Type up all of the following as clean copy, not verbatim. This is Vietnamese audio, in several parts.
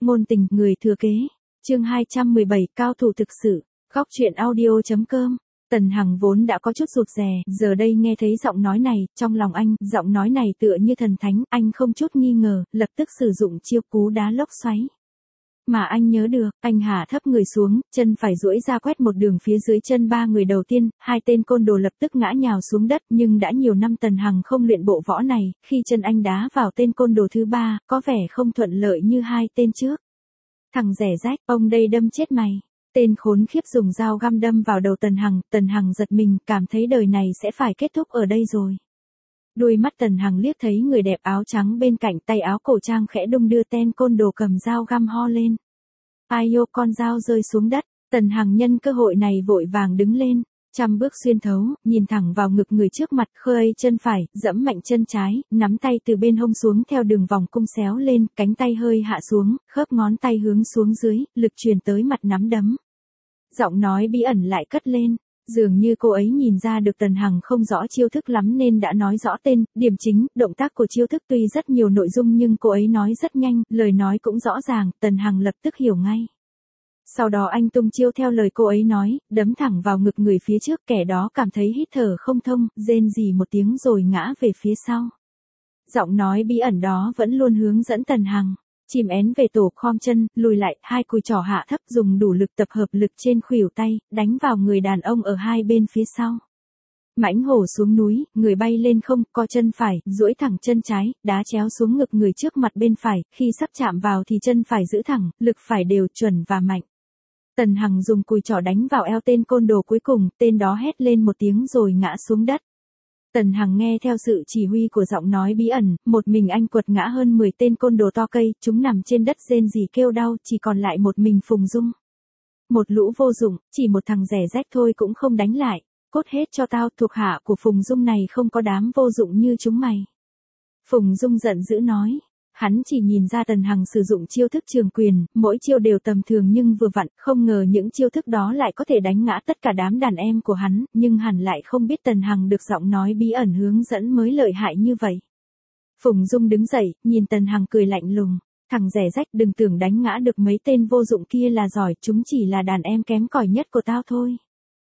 Ngôn tình, người thừa kế. Chương 217, cao thủ thực sự. Góc truyện audio.com. Tần Hằng vốn đã có chút rụt rè, giờ đây nghe thấy giọng nói này, trong lòng anh, giọng nói này tựa như thần thánh, anh không chút nghi ngờ, lập tức sử dụng chiêu cú đá lốc xoáy. Mà anh nhớ được, anh hạ thấp người xuống, chân phải duỗi ra quét một đường phía dưới chân ba người đầu tiên, hai tên côn đồ lập tức ngã nhào xuống đất, nhưng đã nhiều năm Tần Hằng không luyện bộ võ này, khi chân anh đá vào tên côn đồ thứ ba, có vẻ không thuận lợi như hai tên trước. Thằng rẻ rách, ông đây đâm chết mày. Tên khốn khiếp dùng dao găm đâm vào đầu Tần Hằng giật mình, cảm thấy đời này sẽ phải kết thúc ở đây rồi. Đuôi mắt Tần Hằng liếc thấy người đẹp áo trắng bên cạnh, tay áo cổ trang khẽ đung đưa, tên côn đồ cầm dao găm ho lên. Ai ô, con dao rơi xuống đất, Tần Hằng nhân cơ hội này vội vàng đứng lên, trăm bước xuyên thấu, nhìn thẳng vào ngực người trước mặt, khơi chân phải, dẫm mạnh chân trái, nắm tay từ bên hông xuống theo đường vòng cung xéo lên, cánh tay hơi hạ xuống, khớp ngón tay hướng xuống dưới, lực truyền tới mặt nắm đấm. Giọng nói bí ẩn lại cất lên, dường như cô ấy nhìn ra được Tần Hằng không rõ chiêu thức lắm nên đã nói rõ tên, điểm chính, động tác của chiêu thức tuy rất nhiều nội dung nhưng cô ấy nói rất nhanh, lời nói cũng rõ ràng, Tần Hằng lập tức hiểu ngay. Sau đó anh tung chiêu theo lời cô ấy nói, đấm thẳng vào ngực người phía trước, kẻ đó cảm thấy hít thở không thông, rên rỉ một tiếng rồi ngã về phía sau. Giọng nói bí ẩn đó vẫn luôn hướng dẫn Tần Hằng. Chìm én về tổ, khom chân, lùi lại, hai cùi trỏ hạ thấp, dùng đủ lực tập hợp lực trên khuỷu tay, đánh vào người đàn ông ở hai bên phía sau. Mãnh hổ xuống núi, người bay lên không, co chân phải, duỗi thẳng chân trái, đá chéo xuống ngực người trước mặt bên phải, khi sắp chạm vào thì chân phải giữ thẳng, lực phải đều, chuẩn và mạnh. Tần Hằng dùng cùi trỏ đánh vào eo tên côn đồ cuối cùng, tên đó hét lên một tiếng rồi ngã xuống đất. Tần Hằng nghe theo sự chỉ huy của giọng nói bí ẩn, một mình anh quật ngã hơn 10 tên côn đồ to cây, chúng nằm trên đất rên rỉ kêu đau, chỉ còn lại một mình Phùng Dung. Một lũ vô dụng, chỉ một thằng rẻ rách thôi cũng không đánh lại, cốt hết cho tao, thuộc hạ của Phùng Dung này không có đám vô dụng như chúng mày. Phùng Dung giận dữ nói. Hắn chỉ nhìn ra Tần Hằng sử dụng chiêu thức trường quyền, mỗi chiêu đều tầm thường nhưng vừa vặn, không ngờ những chiêu thức đó lại có thể đánh ngã tất cả đám đàn em của hắn, nhưng hẳn lại không biết Tần Hằng được giọng nói bí ẩn hướng dẫn mới lợi hại như vậy. Phùng Dung đứng dậy, nhìn Tần Hằng cười lạnh lùng, thằng rẻ rách, đừng tưởng đánh ngã được mấy tên vô dụng kia là giỏi, chúng chỉ là đàn em kém cỏi nhất của tao thôi.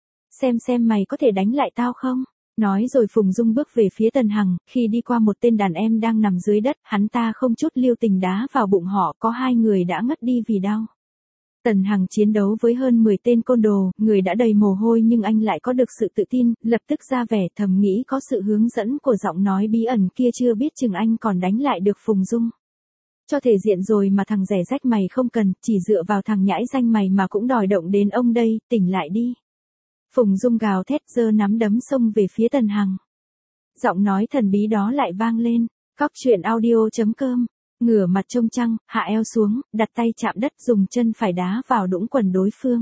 Xem mày có thể đánh lại tao không? Nói rồi Phùng Dung bước về phía Tần Hằng, khi đi qua một tên đàn em đang nằm dưới đất, hắn ta không chút lưu tình đá vào bụng họ, có hai người đã ngất đi vì đau. Tần Hằng chiến đấu với hơn 10 tên côn đồ, người đã đầy mồ hôi nhưng anh lại có được sự tự tin, lập tức ra vẻ thầm nghĩ có sự hướng dẫn của giọng nói bí ẩn kia chưa biết chừng anh còn đánh lại được Phùng Dung. Cho thể diện rồi mà thằng rẻ rách mày không cần, chỉ dựa vào thằng nhãi danh mày mà cũng đòi động đến ông đây, tỉnh lại đi. Phùng Dung gào thét, giơ nắm đấm xông về phía Tần Hằng. Giọng nói thần bí đó lại vang lên, góc truyện audio.com, ngửa mặt trông trăng, hạ eo xuống, đặt tay chạm đất, dùng chân phải đá vào đũng quần đối phương.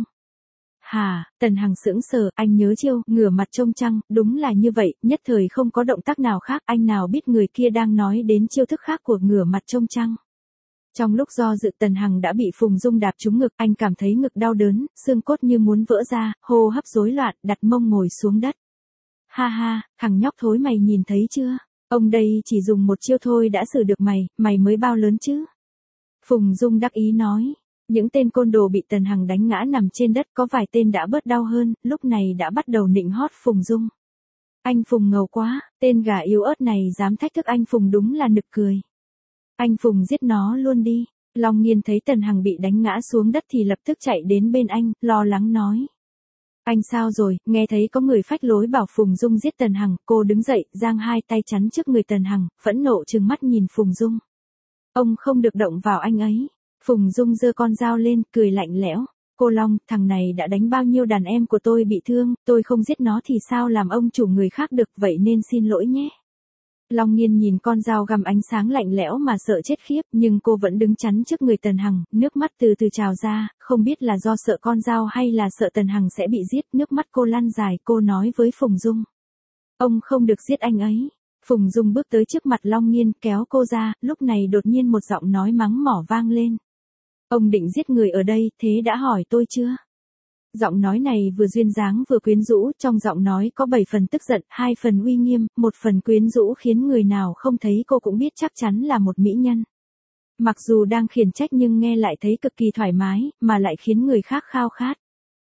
Hà, Tần Hằng sững sờ, anh nhớ chiêu, ngửa mặt trông trăng, đúng là như vậy, nhất thời không có động tác nào khác, anh nào biết người kia đang nói đến chiêu thức khác của ngửa mặt trông trăng. Trong lúc do dự Tần Hằng đã bị Phùng Dung đạp trúng ngực, anh cảm thấy ngực đau đớn, xương cốt như muốn vỡ ra, hô hấp rối loạn, đặt mông ngồi xuống đất. Ha ha, thằng nhóc thối mày nhìn thấy chưa? Ông đây chỉ dùng một chiêu thôi đã xử được mày mới bao lớn chứ? Phùng Dung đắc ý nói. Những tên côn đồ bị Tần Hằng đánh ngã nằm trên đất, có vài tên đã bớt đau hơn, lúc này đã bắt đầu nịnh hót Phùng Dung. Anh Phùng ngầu quá, tên gà yếu ớt này dám thách thức anh Phùng đúng là nực cười. Anh Phùng giết nó luôn đi. Long Nghiên thấy Tần Hằng bị đánh ngã xuống đất thì lập tức chạy đến bên anh, lo lắng nói. Anh sao rồi? Nghe thấy có người phách lối bảo Phùng Dung giết Tần Hằng, cô đứng dậy, giang hai tay chắn trước người Tần Hằng, phẫn nộ trừng mắt nhìn Phùng Dung. Ông không được động vào anh ấy. Phùng Dung giơ con dao lên, cười lạnh lẽo. Cô Long, thằng này đã đánh bao nhiêu đàn em của tôi bị thương, tôi không giết nó thì sao làm ông chủ người khác được, vậy nên xin lỗi nhé. Long Nghiên nhìn con dao găm ánh sáng lạnh lẽo mà sợ chết khiếp, nhưng cô vẫn đứng chắn trước người Tần Hằng, nước mắt từ từ trào ra, không biết là do sợ con dao hay là sợ Tần Hằng sẽ bị giết, nước mắt cô lăn dài, cô nói với Phùng Dung. Ông không được giết anh ấy. Phùng Dung bước tới trước mặt Long Nghiên, kéo cô ra, lúc này đột nhiên một giọng nói mắng mỏ vang lên. Ông định giết người ở đây, thế đã hỏi tôi chưa? Giọng nói này vừa duyên dáng vừa quyến rũ, trong giọng nói có 7 phần tức giận, 2 phần uy nghiêm, 1 phần quyến rũ khiến người nào không thấy cô cũng biết chắc chắn là một mỹ nhân. Mặc dù đang khiển trách nhưng nghe lại thấy cực kỳ thoải mái, mà lại khiến người khác khao khát.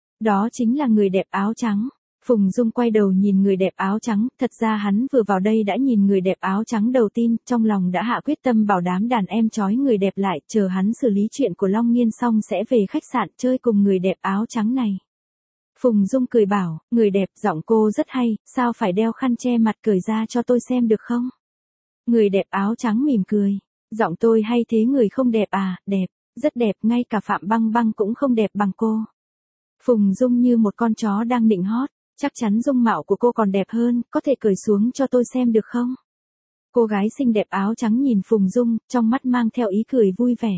Đó chính là người đẹp áo trắng. Phùng Dung quay đầu nhìn người đẹp áo trắng, thật ra hắn vừa vào đây đã nhìn người đẹp áo trắng đầu tiên, trong lòng đã hạ quyết tâm bảo đám đàn em trói người đẹp lại, chờ hắn xử lý chuyện của Long Nghiên xong sẽ về khách sạn chơi cùng người đẹp áo trắng này. Phùng Dung cười bảo, người đẹp, giọng cô rất hay, sao phải đeo khăn che mặt, cởi ra cho tôi xem được không? Người đẹp áo trắng mỉm cười, giọng tôi hay thế người không đẹp à? Đẹp, rất đẹp, ngay cả Phạm Băng Băng cũng không đẹp bằng cô. Phùng Dung như một con chó đang nịnh hót, chắc chắn dung mạo của cô còn đẹp hơn, có thể cởi xuống cho tôi xem được không? Cô gái xinh đẹp áo trắng nhìn Phùng Dung, trong mắt mang theo ý cười vui vẻ.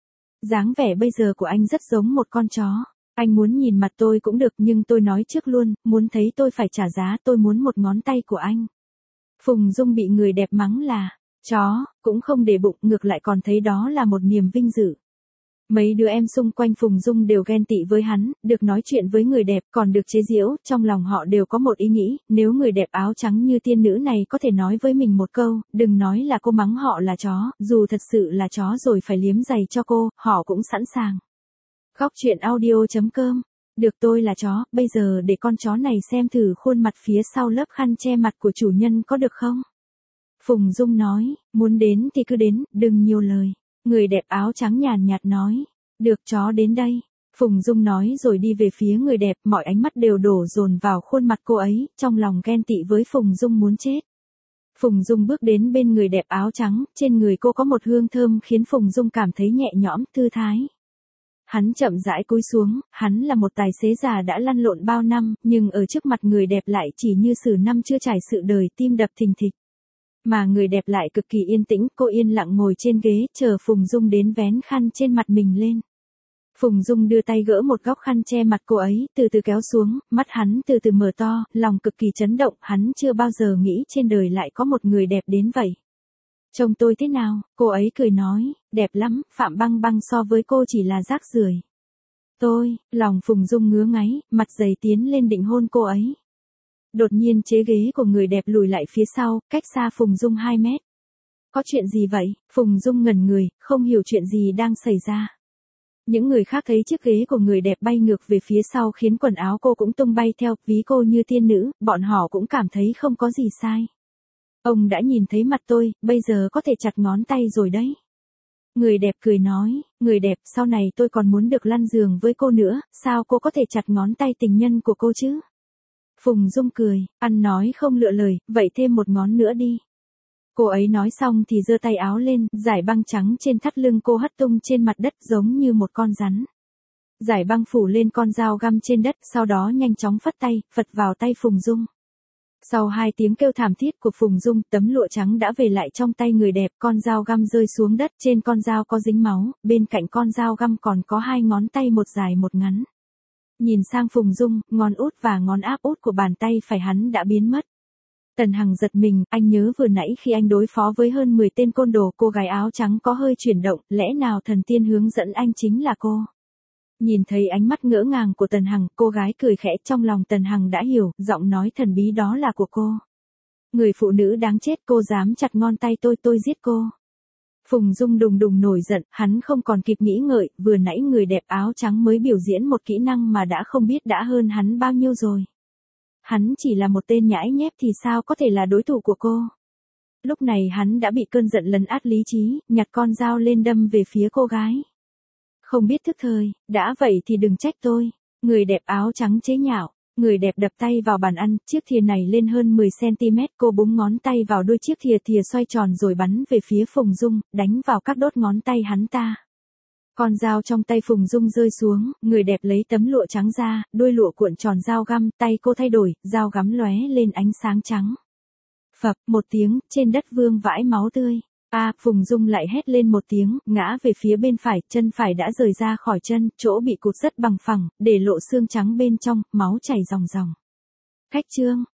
Dáng vẻ bây giờ của anh rất giống một con chó. Anh muốn nhìn mặt tôi cũng được nhưng tôi nói trước luôn, muốn thấy tôi phải trả giá, tôi muốn một ngón tay của anh. Phùng Dung bị người đẹp mắng là chó, cũng không để bụng, ngược lại còn thấy đó là một niềm vinh dự. Mấy đứa em xung quanh Phùng Dung đều ghen tị với hắn, được nói chuyện với người đẹp, còn được chế giễu, trong lòng họ đều có một ý nghĩ, nếu người đẹp áo trắng như tiên nữ này có thể nói với mình một câu, đừng nói là cô mắng họ là chó, dù thật sự là chó rồi phải liếm giày cho cô, họ cũng sẵn sàng. Góc truyện audio.com. Được, tôi là chó, bây giờ để con chó này xem thử khuôn mặt phía sau lớp khăn che mặt của chủ nhân có được không? Phùng Dung nói, muốn đến thì cứ đến, đừng nhiều lời. Người đẹp áo trắng nhàn nhạt nói, được, chó đến đây. Phùng Dung nói rồi đi về phía người đẹp, mọi ánh mắt đều đổ dồn vào khuôn mặt cô ấy, trong lòng ghen tị với Phùng Dung muốn chết. Phùng Dung bước đến bên người đẹp áo trắng, trên người cô có một hương thơm khiến Phùng Dung cảm thấy nhẹ nhõm, thư thái. Hắn chậm rãi cúi xuống, hắn là một tài xế già đã lăn lộn bao năm, nhưng ở trước mặt người đẹp lại chỉ như sử năm chưa trải sự đời, tim đập thình thịch. Mà người đẹp lại cực kỳ yên tĩnh, cô yên lặng ngồi trên ghế, chờ Phùng Dung đến vén khăn trên mặt mình lên. Phùng Dung đưa tay gỡ một góc khăn che mặt cô ấy, từ từ kéo xuống, mắt hắn từ từ mở to, lòng cực kỳ chấn động, hắn chưa bao giờ nghĩ trên đời lại có một người đẹp đến vậy. Trông tôi thế nào? Cô ấy cười nói, đẹp lắm, Phạm Băng Băng so với cô chỉ là rác rưởi. Lòng Phùng Dung ngứa ngáy, mặt dày tiến lên định hôn cô ấy. Đột nhiên chế ghế của người đẹp lùi lại phía sau, cách xa Phùng Dung 2 mét. Có chuyện gì vậy? Phùng Dung ngẩn người, không hiểu chuyện gì đang xảy ra. Những người khác thấy chiếc ghế của người đẹp bay ngược về phía sau khiến quần áo cô cũng tung bay theo, ví cô như tiên nữ, bọn họ cũng cảm thấy không có gì sai. Ông đã nhìn thấy mặt tôi, bây giờ có thể chặt ngón tay rồi đấy. Người đẹp cười nói, người đẹp, sau này tôi còn muốn được lăn giường với cô nữa, sao cô có thể chặt ngón tay tình nhân của cô chứ? Phùng Dung cười, ăn nói không lựa lời, vậy thêm một ngón nữa đi. Cô ấy nói xong thì giơ tay áo lên, dải băng trắng trên thắt lưng cô hất tung trên mặt đất giống như một con rắn. Dải băng phủ lên con dao găm trên đất, sau đó nhanh chóng phất tay, phật vào tay Phùng Dung. Sau 2 tiếng kêu thảm thiết của Phùng Dung, tấm lụa trắng đã về lại trong tay người đẹp, con dao găm rơi xuống đất, trên con dao có dính máu, bên cạnh con dao găm còn có 2 ngón tay, một dài một ngắn. Nhìn sang Phùng Dung, ngón út và ngón áp út của bàn tay phải hắn đã biến mất. Tần Hằng giật mình, anh nhớ vừa nãy khi anh đối phó với hơn 10 tên côn đồ, cô gái áo trắng có hơi chuyển động, lẽ nào thần tiên hướng dẫn anh chính là cô? Nhìn thấy ánh mắt ngỡ ngàng của Tần Hằng, cô gái cười khẽ, trong lòng Tần Hằng đã hiểu, giọng nói thần bí đó là của cô. Người phụ nữ đáng chết, cô dám chặt ngón tay tôi giết cô. Phùng Dung đùng đùng nổi giận, hắn không còn kịp nghĩ ngợi, vừa nãy người đẹp áo trắng mới biểu diễn một kỹ năng mà đã không biết đã hơn hắn bao nhiêu rồi. Hắn chỉ là một tên nhãi nhép thì sao có thể là đối thủ của cô. Lúc này hắn đã bị cơn giận lấn át lý trí, nhặt con dao lên đâm về phía cô gái. Không biết thức thời, đã vậy thì đừng trách tôi. Người đẹp áo trắng chế nhạo. Người đẹp đập tay vào bàn ăn, chiếc thìa này lên hơn 10cm, cô búng ngón tay vào đôi chiếc thìa xoay tròn rồi bắn về phía Phùng Dung, đánh vào các đốt ngón tay hắn ta. Con dao trong tay Phùng Dung rơi xuống, người đẹp lấy tấm lụa trắng ra, đuôi lụa cuộn tròn dao găm, tay cô thay đổi, dao gắm lóe lên ánh sáng trắng. Phập, một tiếng, trên đất vương vãi máu tươi. Phùng Dung lại hét lên một tiếng, ngã về phía bên phải, chân phải đã rời ra khỏi chân, chỗ bị cụt rất bằng phẳng, để lộ xương trắng bên trong, máu chảy ròng ròng. Khách trương,